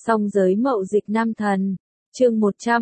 Song giới mậu dịch nam thần. Chương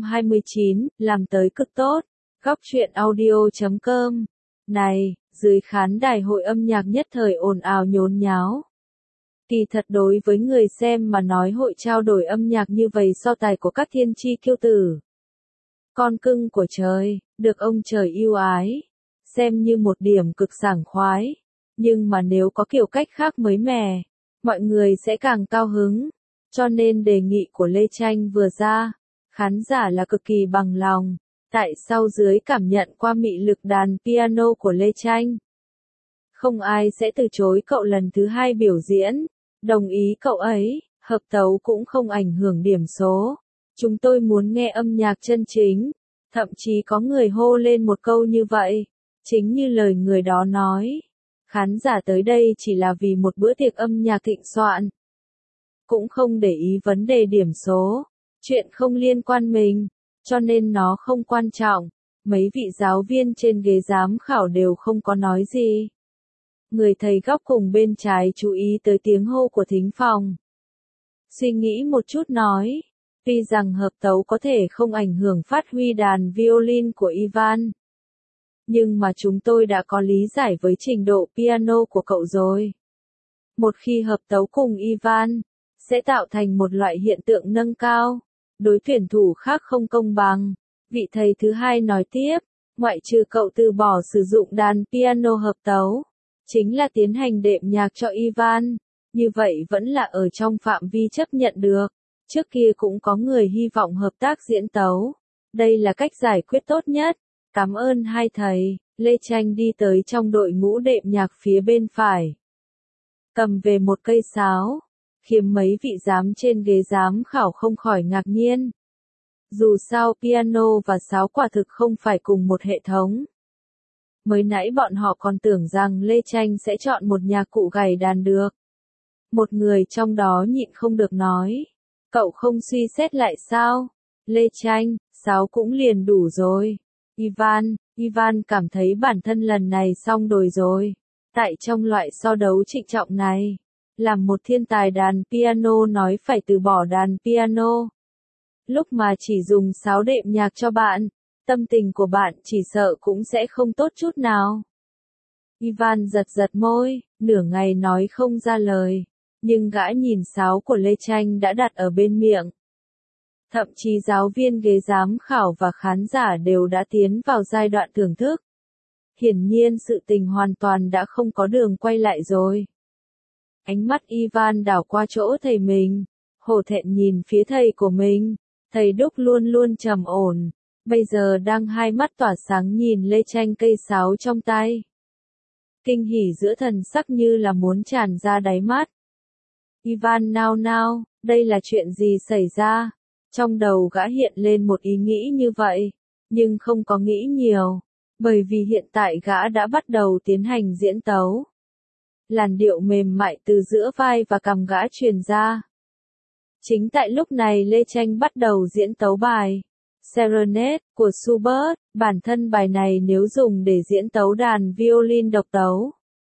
129, làm tới cực tốt. Góc truyện audio.com. Này, dưới khán đài hội âm nhạc nhất thời ồn ào nhốn nháo. Kỳ thật đối với người xem mà nói hội trao đổi âm nhạc như vậy so tài của các thiên chi kiêu tử. Con cưng của trời, được ông trời yêu ái. Xem như một điểm cực sảng khoái. Nhưng mà nếu có kiểu cách khác mới mẻ, mọi người sẽ càng cao hứng. Cho nên đề nghị của Lê Tranh vừa ra, khán giả là cực kỳ bằng lòng. Tại sao dưới cảm nhận qua mị lực đàn piano của Lê Tranh, không ai sẽ từ chối cậu lần thứ hai biểu diễn. Đồng ý cậu ấy, hợp tấu cũng không ảnh hưởng điểm số. Chúng tôi muốn nghe âm nhạc chân chính. Thậm chí có người hô lên một câu như vậy. Chính như lời người đó nói. Khán giả tới đây chỉ là vì một bữa tiệc âm nhạc thịnh soạn. Cũng không để ý vấn đề điểm số. Chuyện không liên quan mình. Cho nên nó không quan trọng. Mấy vị giáo viên trên ghế giám khảo đều không có nói gì. Người thầy góc cùng bên trái chú ý tới tiếng hô của thính phòng. Suy nghĩ một chút nói. Tuy rằng hợp tấu có thể không ảnh hưởng phát huy đàn violin của Ivan. Nhưng mà chúng tôi đã có lý giải với trình độ piano của cậu rồi. Một khi hợp tấu cùng Ivan, sẽ tạo thành một loại hiện tượng nâng cao. Đối tuyển thủ khác không công bằng. Vị thầy thứ hai nói tiếp, ngoại trừ cậu từ bỏ sử dụng đàn piano hợp tấu, chính là tiến hành đệm nhạc cho Ivan. Như vậy vẫn là ở trong phạm vi chấp nhận được. Trước kia cũng có người hy vọng hợp tác diễn tấu. Đây là cách giải quyết tốt nhất. Cảm ơn hai thầy. Lê Tranh đi tới trong đội ngũ đệm nhạc phía bên phải. Cầm về một cây sáo. Khiến mấy vị giám trên ghế giám khảo không khỏi ngạc nhiên. Dù sao piano và sáo quả thực không phải cùng một hệ thống. Mới nãy bọn họ còn tưởng rằng Lê Tranh sẽ chọn một nhạc cụ gảy đàn được. Một người trong đó nhịn không được nói. Cậu không suy xét lại sao? Lê Tranh, sáo cũng liền đủ rồi. Ivan cảm thấy bản thân lần này xong đồi rồi. Tại trong loại so đấu trịnh trọng này, làm một thiên tài đàn piano nói phải từ bỏ đàn piano. Lúc mà chỉ dùng sáo đệm nhạc cho bạn, tâm tình của bạn chỉ sợ cũng sẽ không tốt chút nào. Ivan giật môi, nửa ngày nói không ra lời, nhưng gã nhìn sáo của Lê Tranh đã đặt ở bên miệng. Thậm chí giáo viên ghế giám khảo và khán giả đều đã tiến vào giai đoạn thưởng thức. Hiển nhiên sự tình hoàn toàn đã không có đường quay lại rồi. Ánh mắt Ivan đảo qua chỗ thầy mình, hổ thẹn nhìn phía thầy của mình. Thầy Đúc luôn luôn trầm ổn, bây giờ đang hai mắt tỏa sáng nhìn Lê Tranh cây sáo trong tay. Kinh hỉ giữa thần sắc như là muốn tràn ra đáy mắt. Ivan nao, đây là chuyện gì xảy ra? Trong đầu gã hiện lên một ý nghĩ như vậy, nhưng không có nghĩ nhiều, bởi vì hiện tại gã đã bắt đầu tiến hành diễn tấu. Làn điệu mềm mại từ giữa vai và cằm gã truyền ra. Chính tại lúc này Lê Tranh bắt đầu diễn tấu bài Serenade của Schubert. Bản thân bài này nếu dùng để diễn tấu đàn violin độc tấu,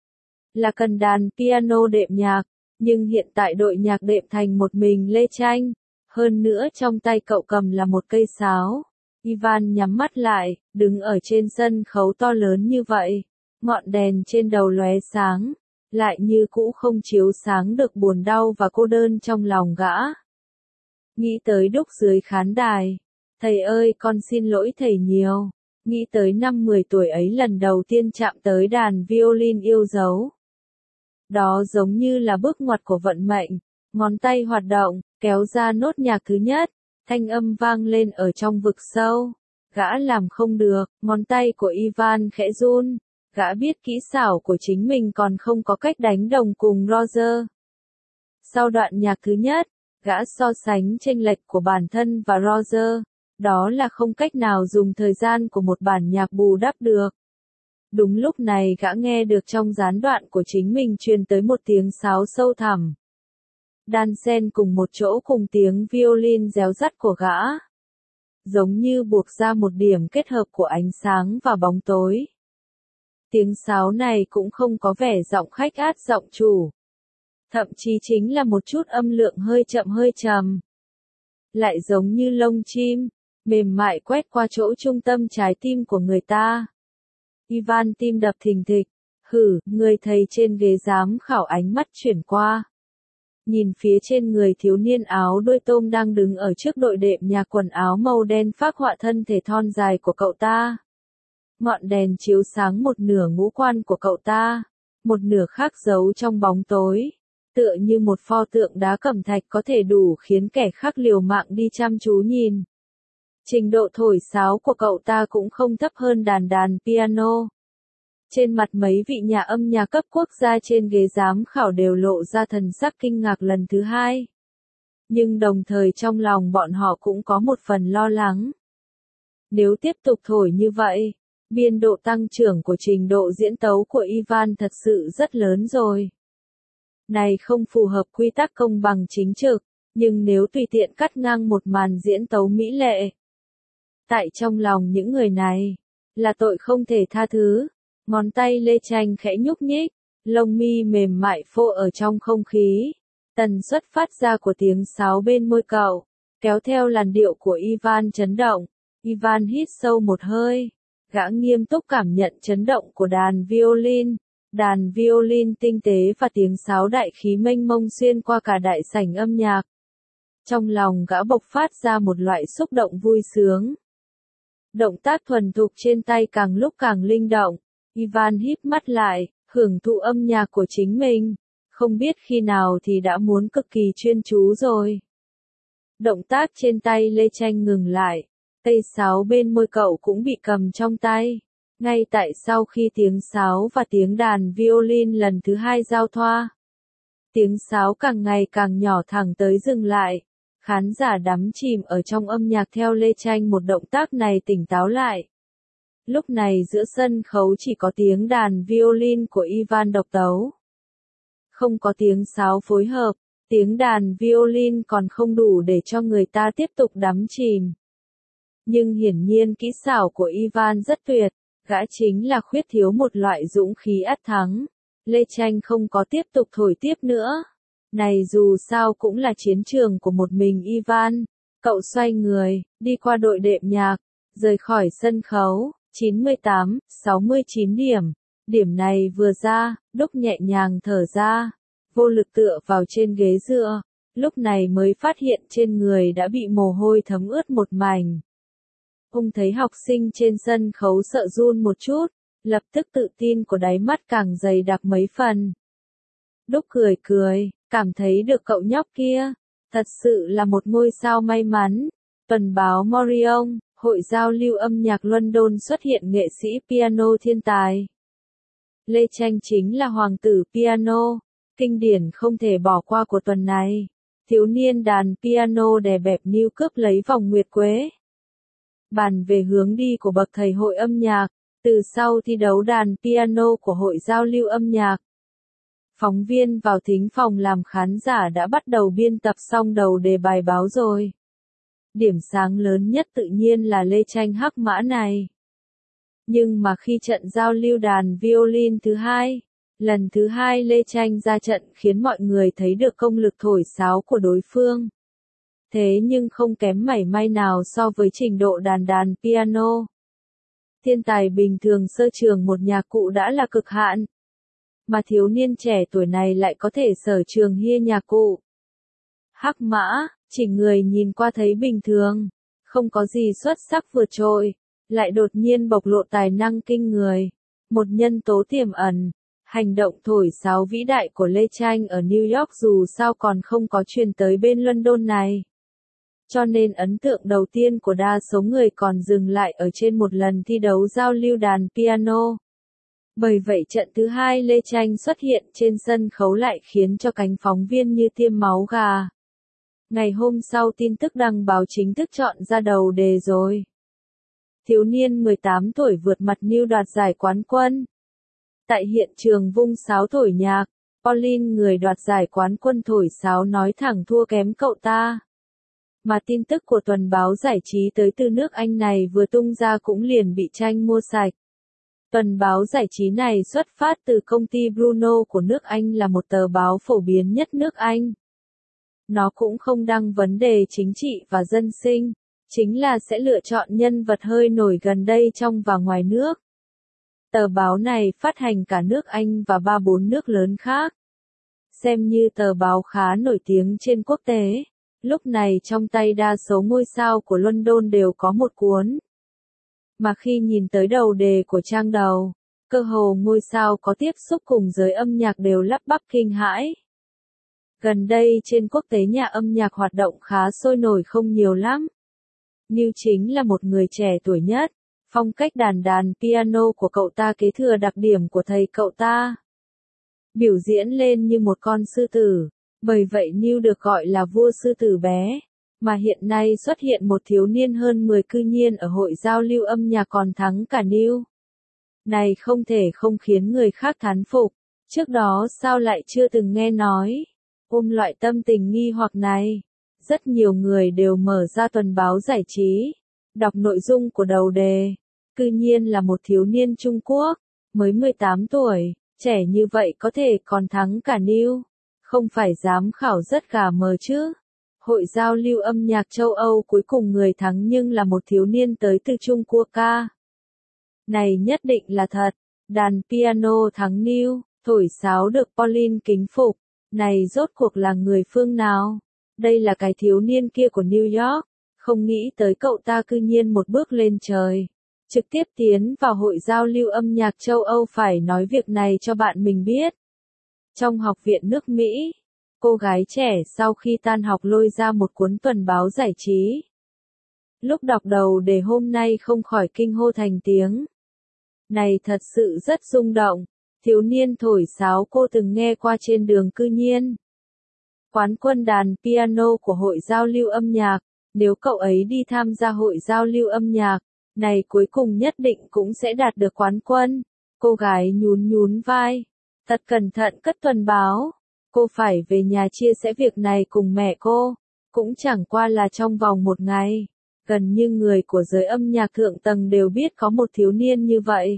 là cần đàn piano đệm nhạc, nhưng hiện tại đội nhạc đệm thành một mình Lê Tranh. Hơn nữa trong tay cậu cầm là một cây sáo. Ivan nhắm mắt lại, đứng ở trên sân khấu to lớn như vậy. Ngọn đèn trên đầu lóe sáng, lại như cũ không chiếu sáng được buồn đau và cô đơn trong lòng gã. Nghĩ tới Đúc dưới khán đài. Thầy ơi con xin lỗi thầy nhiều. Nghĩ tới năm 10 tuổi ấy lần đầu tiên chạm tới đàn violin yêu dấu. Đó giống như là bước ngoặt của vận mệnh. Ngón tay hoạt động, kéo ra nốt nhạc thứ nhất. Thanh âm vang lên ở trong vực sâu. Gã làm không được, ngón tay của Ivan khẽ run. Gã biết kỹ xảo của chính mình còn không có cách đánh đồng cùng Roger. Sau đoạn nhạc thứ nhất, gã so sánh chênh lệch của bản thân và Roger. Đó là không cách nào dùng thời gian của một bản nhạc bù đắp được. Đúng lúc này gã nghe được trong gián đoạn của chính mình truyền tới một tiếng sáo sâu thẳm. Đan xen cùng một chỗ cùng tiếng violin réo rắt của gã. Giống như buộc ra một điểm kết hợp của ánh sáng và bóng tối. Tiếng sáo này cũng không có vẻ giọng khách át giọng chủ. Thậm chí chính là một chút âm lượng hơi chậm hơi trầm. lại giống như lông chim, mềm mại quét qua chỗ trung tâm trái tim của người ta. Ivan tim đập thình thịch, người thầy trên ghế giám khảo ánh mắt chuyển qua. Nhìn phía trên người thiếu niên áo đuôi tôm đang đứng ở trước đội đệm nhạc quần áo màu đen phác họa thân thể thon dài của cậu ta. Ngọn đèn chiếu sáng một nửa ngũ quan của cậu ta, một nửa khác giấu trong bóng tối, tựa như một pho tượng đá cẩm thạch có thể đủ khiến kẻ khác liều mạng đi chăm chú nhìn. Trình độ thổi sáo của cậu ta cũng không thấp hơn đàn piano. Trên mặt mấy vị nhà âm nhạc cấp quốc gia trên ghế giám khảo đều lộ ra thần sắc kinh ngạc lần thứ hai. Nhưng đồng thời trong lòng bọn họ cũng có một phần lo lắng. Nếu tiếp tục thổi như vậy, biên độ tăng trưởng của trình độ diễn tấu của Ivan thật sự rất lớn rồi. Này không phù hợp quy tắc công bằng chính trực, nhưng nếu tùy tiện cắt ngang một màn diễn tấu mỹ lệ, tại trong lòng những người này, là tội không thể tha thứ. Ngón tay Lê Tranh khẽ nhúc nhích, lông mi mềm mại phô ở trong không khí. Tần suất phát ra của tiếng sáo bên môi cậu, kéo theo làn điệu của Ivan chấn động. Ivan hít sâu một hơi, gã nghiêm túc cảm nhận chấn động của đàn violin. Đàn violin tinh tế và tiếng sáo đại khí mênh mông xuyên qua cả đại sảnh âm nhạc. Trong lòng gã bộc phát ra một loại xúc động vui sướng. Động tác thuần thục trên tay càng lúc càng linh động. Ivan híp mắt lại, hưởng thụ âm nhạc của chính mình, không biết khi nào thì đã muốn cực kỳ chuyên chú rồi. Động tác trên tay Lê Tranh ngừng lại, cây sáo bên môi cậu cũng bị cầm trong tay. Ngay tại sau khi tiếng sáo và tiếng đàn violin lần thứ hai giao thoa, tiếng sáo càng ngày càng nhỏ thẳng tới dừng lại. Khán giả đắm chìm ở trong âm nhạc theo Lê Tranh một động tác này tỉnh táo lại. Lúc này giữa sân khấu chỉ có tiếng đàn violin của Ivan độc tấu. Không có tiếng sáo phối hợp, tiếng đàn violin còn không đủ để cho người ta tiếp tục đắm chìm. Nhưng hiển nhiên kỹ xảo của Ivan rất tuyệt, gã chính là khuyết thiếu một loại dũng khí ắt thắng. Lê Tranh không có tiếp tục thổi tiếp nữa. Này dù sao cũng là chiến trường của một mình Ivan. Cậu xoay người, đi qua đội đệm nhạc, rời khỏi sân khấu. 98, 69 điểm. Điểm này vừa ra, Đúc nhẹ nhàng thở ra, vô lực tựa vào trên ghế dựa, lúc này mới phát hiện trên người đã bị mồ hôi thấm ướt một mảnh. Ông thấy học sinh trên sân khấu sợ run một chút, lập tức tự tin của đáy mắt càng dày đặc mấy phần. Đúc cười cười, cảm thấy được cậu nhóc kia, thật sự là một ngôi sao may mắn. Tuần báo Morion, Hội giao lưu âm nhạc London xuất hiện nghệ sĩ piano thiên tài. Lê Tranh chính là hoàng tử piano, kinh điển không thể bỏ qua của tuần này. Thiếu niên đàn piano đè bẹp níu cướp lấy vòng nguyệt quế. Bàn về hướng đi của bậc thầy hội âm nhạc, từ sau thi đấu đàn piano của Hội giao lưu âm nhạc. Phóng viên vào thính phòng làm khán giả đã bắt đầu biên tập xong đầu đề bài báo rồi. Điểm sáng lớn nhất tự nhiên là Lê Tranh hắc mã này. Nhưng mà khi trận giao lưu đàn violin thứ hai, lần thứ hai Lê Tranh ra trận khiến mọi người thấy được công lực thổi sáo của đối phương. Thế nhưng không kém mảy may nào so với trình độ đàn piano. Thiên tài bình thường sơ trường một nhạc cụ đã là cực hạn. Mà thiếu niên trẻ tuổi này lại có thể sở trường hia nhạc cụ. Hắc mã, chỉ người nhìn qua thấy bình thường, không có gì xuất sắc vượt trội, lại đột nhiên bộc lộ tài năng kinh người. Một nhân tố tiềm ẩn, hành động thổi sáo vĩ đại của Lê Tranh ở New York dù sao còn không có truyền tới bên London này. Cho nên ấn tượng đầu tiên của đa số người còn dừng lại ở trên một lần thi đấu giao lưu đàn piano. Bởi vậy trận thứ hai Lê Tranh xuất hiện trên sân khấu lại khiến cho cánh phóng viên như tiêm máu gà. Ngày hôm sau tin tức đăng báo chính thức chọn ra đầu đề rồi. Thiếu niên 18 tuổi vượt mặt New đoạt giải quán quân. Tại hiện trường vung sáo thổi nhạc, Pauline người đoạt giải quán quân thổi sáo nói thẳng thua kém cậu ta. Mà tin tức của tuần báo giải trí tới từ nước Anh này vừa tung ra cũng liền bị Tranh mua sạch. Tuần báo giải trí này xuất phát từ công ty Bruno của nước Anh là một tờ báo phổ biến nhất nước Anh. Nó cũng không đăng vấn đề chính trị và dân sinh, chính là sẽ lựa chọn nhân vật hơi nổi gần đây trong và ngoài nước. Tờ báo này phát hành cả nước Anh và 3-4 nước lớn khác. Xem như tờ báo khá nổi tiếng trên quốc tế. Lúc này trong tay đa số ngôi sao của London đều có một cuốn. Mà khi nhìn tới đầu đề của trang đầu, cơ hồ ngôi sao có tiếp xúc cùng giới âm nhạc đều lắp bắp kinh hãi. Gần đây trên quốc tế nhà âm nhạc hoạt động khá sôi nổi không nhiều lắm. Neil chính là một người trẻ tuổi nhất, phong cách đàn piano của cậu ta kế thừa đặc điểm của thầy cậu ta. Biểu diễn lên như một con sư tử, bởi vậy Neil được gọi là vua sư tử bé. Mà hiện nay xuất hiện một thiếu niên hơn 10 cư nhiên ở hội giao lưu âm nhạc còn thắng cả Neil. Này không thể không khiến người khác thán phục, trước đó sao lại chưa từng nghe nói. Ôm loại tâm tình nghi hoặc này, rất nhiều người đều mở ra tuần báo giải trí, đọc nội dung của đầu đề. Cư nhiên là một thiếu niên Trung Quốc, mới 18 tuổi, trẻ như vậy có thể còn thắng cả Neil. Không phải giám khảo rất gà mờ chứ. Hội giao lưu âm nhạc châu Âu cuối cùng người thắng nhưng là một thiếu niên tới từ Trung Quốc ca. Này nhất định là thật, đàn piano thắng Neil, thổi sáo được Pauline kính phục. Này rốt cuộc là người phương nào? Đây là cái thiếu niên kia của New York, không nghĩ tới cậu ta cư nhiên một bước lên trời. Trực tiếp tiến vào hội giao lưu âm nhạc châu Âu phải nói việc này cho bạn mình biết. Trong học viện nước Mỹ, cô gái trẻ sau khi tan học lôi ra một cuốn tuần báo giải trí. Lúc đọc đầu đề hôm nay không khỏi kinh hô thành tiếng. Này thật sự rất rung động, thiếu niên thổi sáo cô từng nghe qua trên đường cư nhiên. Quán quân đàn piano của hội giao lưu âm nhạc, nếu cậu ấy đi tham gia hội giao lưu âm nhạc, này cuối cùng nhất định cũng sẽ đạt được quán quân. Cô gái nhún vai, thật cẩn thận cất tuần báo. Cô phải về nhà chia sẻ việc này cùng mẹ cô, cũng chẳng qua là trong vòng một ngày. Gần như người của giới âm nhạc thượng tầng đều biết có một thiếu niên như vậy.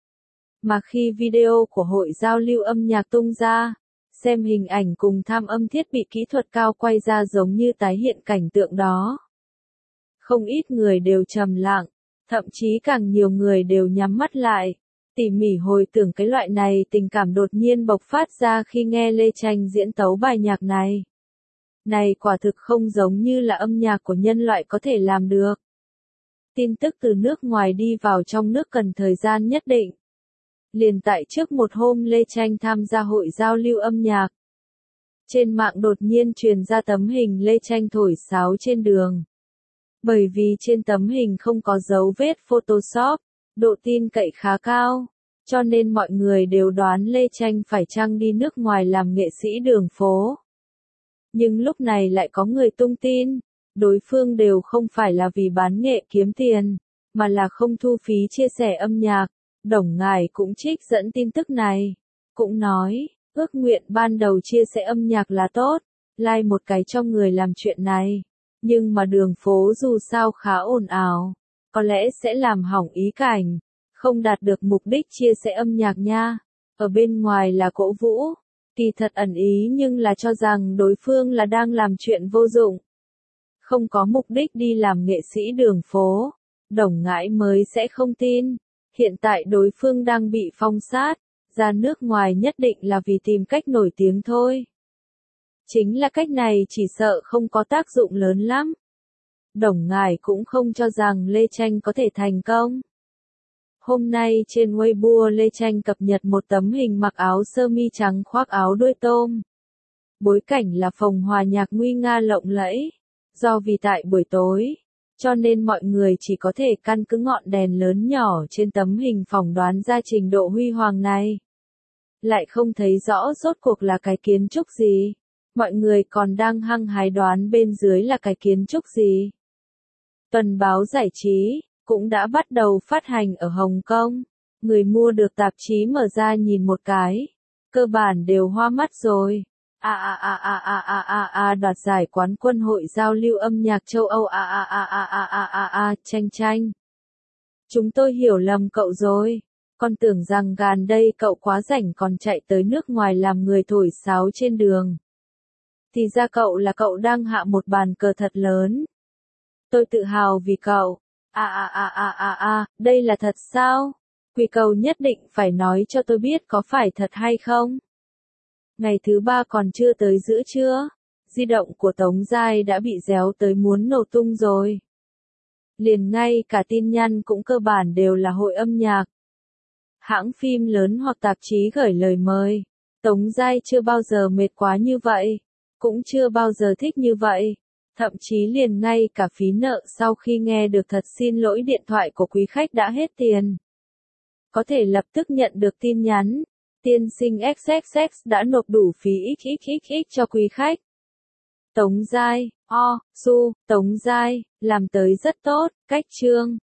Mà khi video của hội giao lưu âm nhạc tung ra, xem hình ảnh cùng tham âm thiết bị kỹ thuật cao quay ra giống như tái hiện cảnh tượng đó. Không ít người đều trầm lặng, thậm chí càng nhiều người đều nhắm mắt lại, tỉ mỉ hồi tưởng cái loại này tình cảm đột nhiên bộc phát ra khi nghe Lê Tranh diễn tấu bài nhạc này. Này quả thực không giống như là âm nhạc của nhân loại có thể làm được. Tin tức từ nước ngoài đi vào trong nước cần thời gian nhất định. Liền tại trước một hôm Lê Tranh tham gia hội giao lưu âm nhạc. Trên mạng đột nhiên truyền ra tấm hình Lê Tranh thổi sáo trên đường. Bởi vì trên tấm hình không có dấu vết Photoshop, độ tin cậy khá cao, cho nên mọi người đều đoán Lê Tranh phải chăng đi nước ngoài làm nghệ sĩ đường phố. Nhưng lúc này lại có người tung tin, đối phương đều không phải là vì bán nghệ kiếm tiền, mà là không thu phí chia sẻ âm nhạc. Đồng Ngải cũng trích dẫn tin tức này, cũng nói, ước nguyện ban đầu chia sẻ âm nhạc là tốt, like một cái cho người làm chuyện này, nhưng mà đường phố dù sao khá ồn ào, có lẽ sẽ làm hỏng ý cảnh, không đạt được mục đích chia sẻ âm nhạc nha. Ở bên ngoài là cổ vũ, kỳ thật ẩn ý nhưng là cho rằng đối phương là đang làm chuyện vô dụng, không có mục đích đi làm nghệ sĩ đường phố, Đồng Ngải mới sẽ không tin. Hiện tại đối phương đang bị phong sát, ra nước ngoài nhất định là vì tìm cách nổi tiếng thôi. Chính là cách này chỉ sợ không có tác dụng lớn lắm. Đồng Ngải cũng không cho rằng Lê Tranh có thể thành công. Hôm nay trên Weibo Lê Tranh cập nhật một tấm hình mặc áo sơ mi trắng khoác áo đuôi tôm. Bối cảnh là phòng hòa nhạc nguy nga lộng lẫy. Do vì tại buổi tối, cho nên mọi người chỉ có thể căn cứ ngọn đèn lớn nhỏ trên tấm hình phỏng đoán ra trình độ huy hoàng này. Lại không thấy rõ rốt cuộc là cái kiến trúc gì. Mọi người còn đang hăng hái đoán bên dưới là cái kiến trúc gì. Tuần báo giải trí cũng đã bắt đầu phát hành ở Hồng Kông. Người mua được tạp chí mở ra nhìn một cái, cơ bản đều hoa mắt rồi. Đoạt giải quán quân hội giao lưu âm nhạc châu Âu Tranh. Chúng tôi hiểu lầm cậu rồi. Con tưởng rằng gần đây cậu quá rảnh còn chạy tới nước ngoài làm người thổi sáo trên đường. Thì ra cậu là cậu đang hạ một bàn cờ thật lớn. Tôi tự hào vì cậu. Đây là thật sao? Quỳ cầu nhất định phải nói cho tôi biết có phải thật hay không? Ngày thứ 3 còn chưa tới giữa trưa, di động của Tống Giai đã bị réo tới muốn nổ tung rồi. Liền ngay cả tin nhắn cũng cơ bản đều là hội âm nhạc. Hãng phim lớn hoặc tạp chí gửi lời mời. Tống Giai chưa bao giờ mệt quá như vậy, cũng chưa bao giờ thích như vậy. Thậm chí liền ngay cả phí nợ sau khi nghe được thật xin lỗi điện thoại của quý khách đã hết tiền. Có thể lập tức nhận được tin nhắn, tiên sinh XXX đã nộp đủ phí XXXX cho quý khách. Tống Giai, Tống Giai, làm tới rất tốt, cách chương.